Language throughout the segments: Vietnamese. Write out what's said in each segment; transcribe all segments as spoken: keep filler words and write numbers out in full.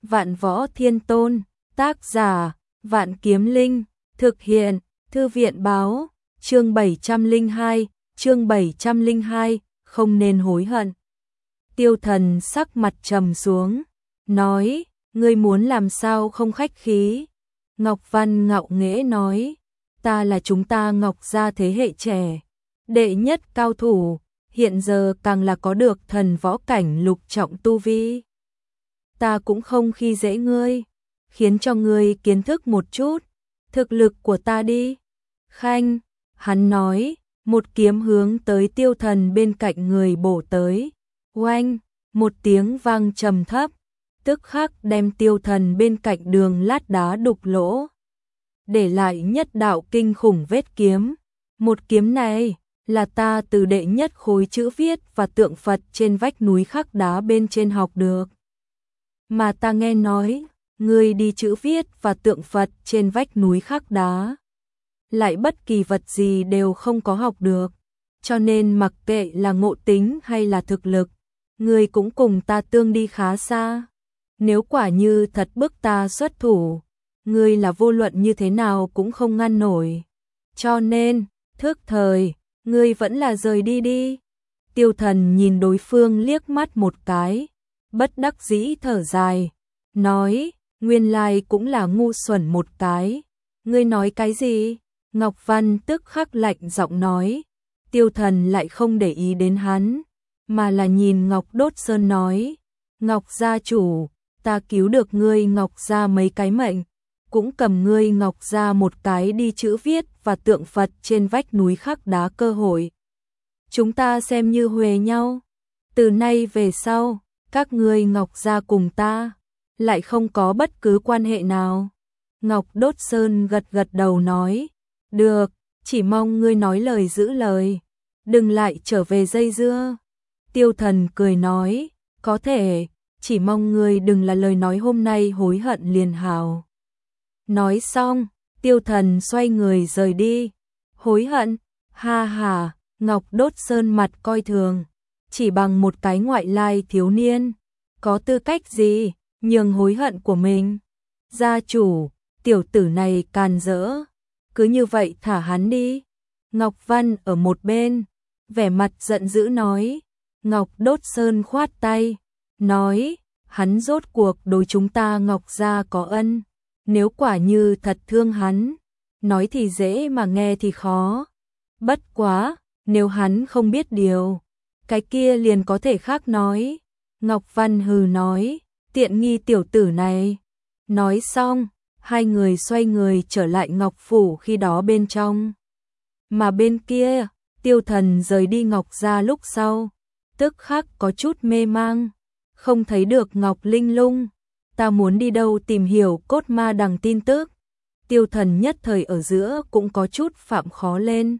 Vạn Võ Thiên Tôn, tác giả, Vạn Kiếm Linh, thực hiện, Thư viện báo, chương bảy trăm lẻ hai, chương bảy trăm lẻ hai, không nên hối hận. Tiêu Thần sắc mặt trầm xuống, nói, ngươi muốn làm sao không khách khí. Ngọc Văn ngạo nghễ nói, ta là chúng ta Ngọc gia thế hệ trẻ, đệ nhất cao thủ, hiện giờ càng là có được thần võ cảnh lục trọng tu vi. Ta cũng không khi dễ ngươi, khiến cho ngươi kiến thức một chút thực lực của ta đi. Khanh, hắn nói, một kiếm hướng tới Tiêu Thần bên cạnh người bổ tới. Oanh, một tiếng vang trầm thấp, tức khắc đem Tiêu Thần bên cạnh đường lát đá đục lỗ, để lại nhất đạo kinh khủng vết kiếm. Một kiếm này là ta từ đệ nhất khối chữ viết và tượng Phật trên vách núi khắc đá bên trên học được. Mà ta nghe nói, ngươi đi chữ viết và tượng Phật trên vách núi khắc đá, lại bất kỳ vật gì đều không có học được, cho nên mặc kệ là ngộ tính hay là thực lực, ngươi cũng cùng ta tương đi khá xa. Nếu quả như thật bức ta xuất thủ, ngươi là vô luận như thế nào cũng không ngăn nổi. Cho nên, thức thời, ngươi vẫn là rời đi đi. Tiêu Thần nhìn đối phương liếc mắt một cái, bất đắc dĩ thở dài, nói, nguyên lai cũng là ngu xuẩn một cái. Ngươi nói cái gì? Ngọc Văn tức khắc lạnh giọng nói. Tiêu Thần lại không để ý đến hắn, mà là nhìn Ngọc Đốt Sơn nói, Ngọc gia chủ, ta cứu được ngươi Ngọc gia mấy cái mệnh, cũng cầm ngươi Ngọc gia một cái đi chữ viết và tượng Phật trên vách núi khắc đá cơ hội. Chúng ta xem như huề nhau, từ nay về sau, các ngươi Ngọc gia cùng ta lại không có bất cứ quan hệ nào. Ngọc Đốt Sơn gật gật đầu nói, được, chỉ mong ngươi nói lời giữ lời, đừng lại trở về dây dưa. Tiêu Thần cười nói, có thể, chỉ mong ngươi đừng là lời nói hôm nay hối hận liền hào. Nói xong, Tiêu Thần xoay người rời đi. Hối hận? Ha ha, Ngọc Đốt Sơn mặt coi thường, chỉ bằng một cái ngoại lai thiếu niên, có tư cách gì nhường hối hận của mình? Gia chủ, tiểu tử này càn rỡ, cứ như vậy thả hắn đi. Ngọc Văn ở một bên, vẻ mặt giận dữ nói. Ngọc Đốt Sơn khoát tay, nói, hắn rốt cuộc đối chúng ta Ngọc gia có ân, nếu quả như thật thương hắn, nói thì dễ mà nghe thì khó. Bất quá, nếu hắn không biết điều, cái kia liền có thể khác nói. Ngọc Văn hừ nói, tiện nghi tiểu tử này. Nói xong, hai người xoay người trở lại Ngọc Phủ khi đó bên trong. Mà bên kia, Tiêu Thần rời đi Ngọc gia lúc sau, tức khắc có chút mê mang, không thấy được Ngọc Linh Lung, ta muốn đi đâu tìm hiểu cốt ma đằng tin tức. Tiêu Thần nhất thời ở giữa cũng có chút phạm khó lên.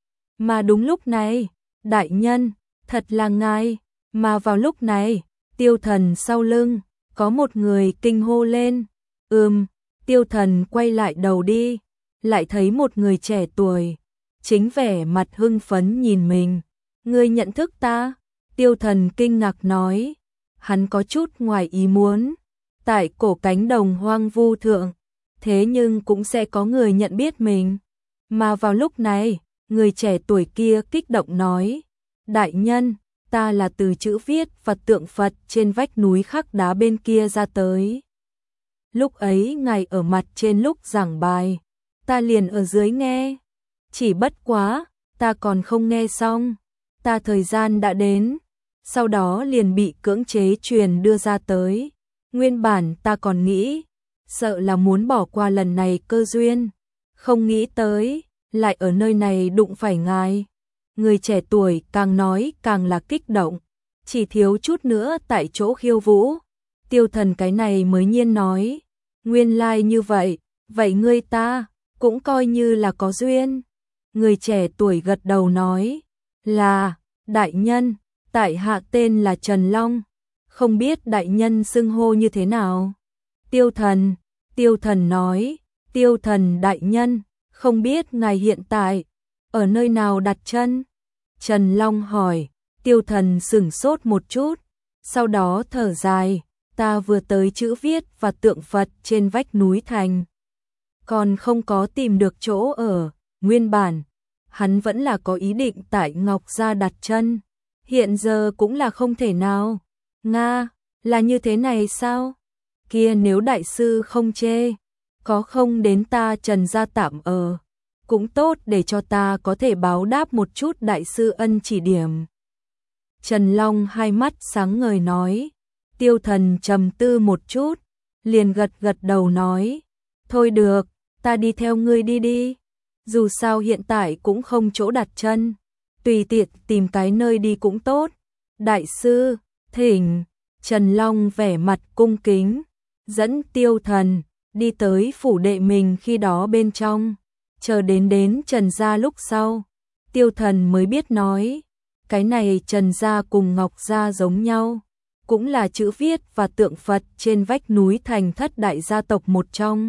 Mà đúng lúc này, đại nhân, thật là ngài. Mà vào lúc này, Tiêu Thần sau lưng, có một người kinh hô lên. Ừm, Tiêu Thần quay lại đầu đi, lại thấy một người trẻ tuổi, chính vẻ mặt hưng phấn nhìn mình. Ngươi nhận thức ta? Tiêu Thần kinh ngạc nói. Hắn có chút ngoài ý muốn, tại cổ cánh đồng hoang vu thượng, thế nhưng cũng sẽ có người nhận biết mình. Mà vào lúc này, người trẻ tuổi kia kích động nói, đại nhân, ta là từ chữ viết và tượng Phật trên vách núi khắc đá bên kia ra tới. Lúc ấy ngài ở mặt trên lúc giảng bài, ta liền ở dưới nghe. Chỉ bất quá, ta còn không nghe xong, ta thời gian đã đến, sau đó liền bị cưỡng chế truyền đưa ra tới. Nguyên bản ta còn nghĩ, sợ là muốn bỏ qua lần này cơ duyên, không nghĩ tới, lại ở nơi này đụng phải ngài. Người trẻ tuổi càng nói càng là kích động, chỉ thiếu chút nữa tại chỗ khiêu vũ. Tiêu Thần cái này mới nhiên nói, nguyên lai like như vậy, vậy ngươi ta cũng coi như là có duyên. Người trẻ tuổi gật đầu nói, là, đại nhân, tại hạ tên là Trần Long, không biết đại nhân xưng hô như thế nào? Tiêu Thần, Tiêu Thần nói, Tiêu Thần đại nhân, không biết ngài hiện tại ở nơi nào đặt chân? Trần Long hỏi. Tiêu Thần sửng sốt một chút, sau đó thở dài, ta vừa tới chữ viết và tượng Phật trên vách núi thành. Còn không có tìm được chỗ ở, nguyên bản, hắn vẫn là có ý định tại Ngọc Gia đặt chân. Hiện giờ cũng là không thể nào. Nga, là như thế này sao? Kia nếu đại sư không chê, có không đến ta Trần gia tạm ở, cũng tốt để cho ta có thể báo đáp một chút đại sư ân chỉ điểm. Trần Long hai mắt sáng ngời nói. Tiêu Thần trầm tư một chút, liền gật gật đầu nói, thôi được, ta đi theo ngươi đi đi. Dù sao hiện tại cũng không chỗ đặt chân, tùy tiện tìm cái nơi đi cũng tốt. Đại sư, thỉnh. Trần Long vẻ mặt cung kính, dẫn Tiêu Thần đi tới phủ đệ mình khi đó bên trong. Chờ đến đến Trần gia lúc sau, Tiêu Thần mới biết nói, cái này Trần gia cùng Ngọc gia giống nhau, cũng là chữ viết và tượng Phật trên vách núi thành thất đại gia tộc một trong.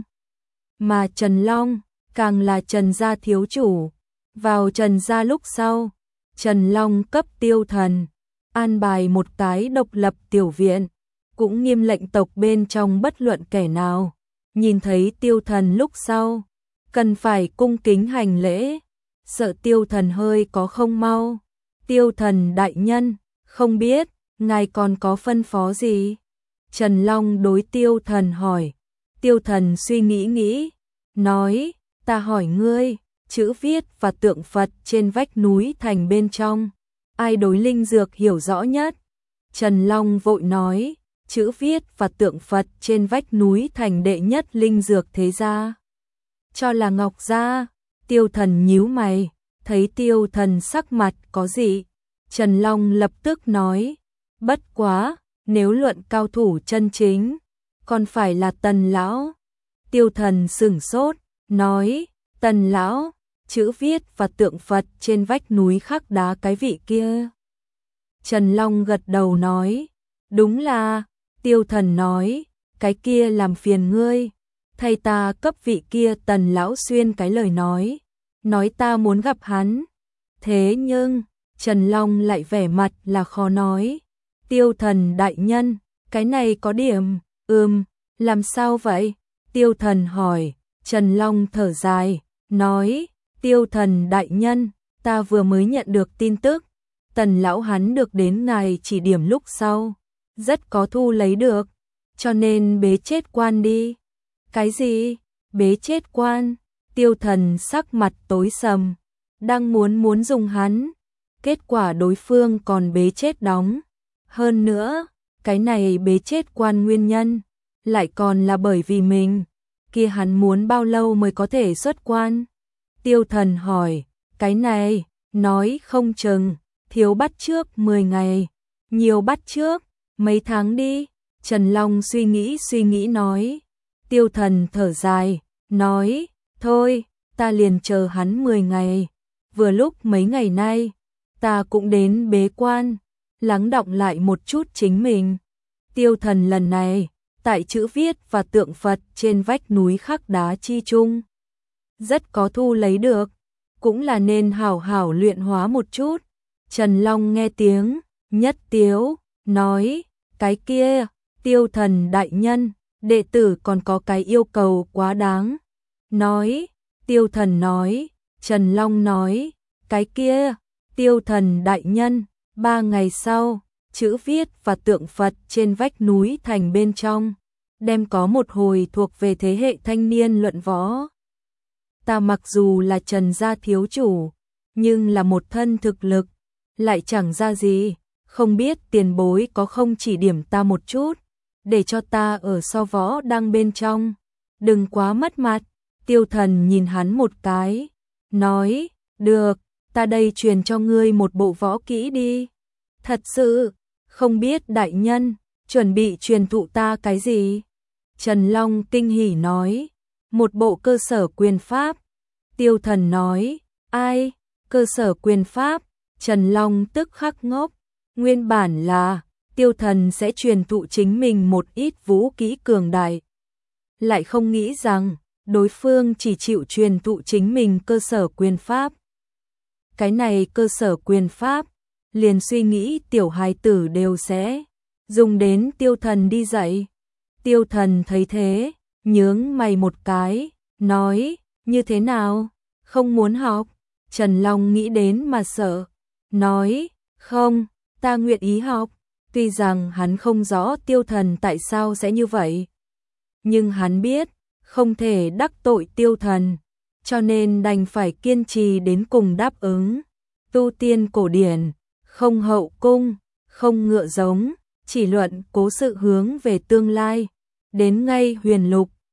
Mà Trần Long càng là Trần gia thiếu chủ. Vào Trần gia lúc sau, Trần Long cấp Tiêu Thần an bài một cái độc lập tiểu viện, cũng nghiêm lệnh tộc bên trong bất luận kẻ nào nhìn thấy Tiêu Thần lúc sau cần phải cung kính hành lễ, sợ Tiêu Thần hơi có không mau. Tiêu Thần đại nhân, không biết ngài còn có phân phó gì? Trần Long đối Tiêu Thần hỏi. Tiêu Thần suy nghĩ nghĩ, nói, ta hỏi ngươi, chữ viết và tượng Phật trên vách núi thành bên trong, ai đối linh dược hiểu rõ nhất? Trần Long vội nói, chữ viết và tượng Phật trên vách núi thành đệ nhất linh dược thế gia, cho là Ngọc gia. Tiêu Thần nhíu mày, thấy Tiêu Thần sắc mặt có gì, Trần Long lập tức nói, bất quá, nếu luận cao thủ chân chính, còn phải là Tần lão. Tiêu Thần sửng sốt, nói, Tần lão, chữ viết và tượng Phật trên vách núi khắc đá cái vị kia. Trần Long gật đầu nói, đúng là. Tiêu Thần nói, cái kia làm phiền ngươi, thay ta cấp vị kia Tần lão xuyên cái lời nói, nói ta muốn gặp hắn. Thế nhưng, Trần Long lại vẻ mặt là khó nói. Tiêu Thần đại nhân, cái này có điểm, ừm, làm sao vậy? Tiêu Thần hỏi. Trần Long thở dài, nói, Tiêu Thần đại nhân, ta vừa mới nhận được tin tức, Tần lão hắn được đến ngài chỉ điểm lúc sau, rất có thu lấy được, cho nên bế chết quan đi. Cái gì? Bế chết quan? Tiêu Thần sắc mặt tối sầm, đang muốn muốn dùng hắn, kết quả đối phương còn bế chết đóng. Hơn nữa, cái này bế chết quan nguyên nhân, lại còn là bởi vì mình, kia hắn muốn bao lâu mới có thể xuất quan? Tiêu Thần hỏi, cái này, nói không chừng, thiếu bắt trước mười ngày, nhiều bắt trước, mấy tháng đi. Trần Long suy nghĩ suy nghĩ nói. Tiêu Thần thở dài, nói, thôi, ta liền chờ hắn mười ngày, vừa lúc mấy ngày nay, ta cũng đến bế quan, lắng đọng lại một chút chính mình. Tiêu Thần lần này, tại chữ viết và tượng Phật trên vách núi khắc đá chi chung, rất có thu lấy được, cũng là nên hảo hảo luyện hóa một chút. Trần Long nghe tiếng, nhất tiếu, nói, cái kia, Tiêu Thần đại nhân, đệ tử còn có cái yêu cầu quá đáng. Nói, Tiêu Thần nói, Trần Long nói, cái kia, Tiêu Thần đại nhân, ba ngày sau, chữ viết và tượng Phật trên vách núi thành bên trong, đem có một hồi thuộc về thế hệ thanh niên luận võ. Ta mặc dù là Trần gia thiếu chủ, nhưng là một thân thực lực, lại chẳng ra gì, không biết tiền bối có không chỉ điểm ta một chút, để cho ta ở so võ đang bên trong, đừng quá mất mặt. Tiêu Thần nhìn hắn một cái, nói, được, ta đây truyền cho ngươi một bộ võ kỹ đi. Thật sự, không biết đại nhân, chuẩn bị truyền thụ ta cái gì? Trần Long kinh hỉ nói, một bộ cơ sở quyền pháp. Tiêu Thần nói, ai, cơ sở quyền pháp? Trần Long tức khắc ngốc, nguyên bản là, Tiêu Thần sẽ truyền thụ chính mình một ít vũ kỹ cường đại. Lại không nghĩ rằng, đối phương chỉ chịu truyền thụ chính mình cơ sở quyền pháp. Cái này cơ sở quyền pháp, liền suy nghĩ tiểu hài tử đều sẽ dùng đến Tiêu Thần đi dạy. Tiêu Thần thấy thế, nhướng mày một cái, nói, như thế nào, không muốn học? Trần Long nghĩ đến mà sợ, nói, không, ta nguyện ý học. Tuy rằng hắn không rõ Tiêu Thần tại sao sẽ như vậy, nhưng hắn biết, không thể đắc tội Tiêu Thần, cho nên đành phải kiên trì đến cùng đáp ứng. Tu tiên cổ điển, không hậu cung, không ngựa giống, chỉ luận cố sự hướng về tương lai. Đến ngay huyền lục,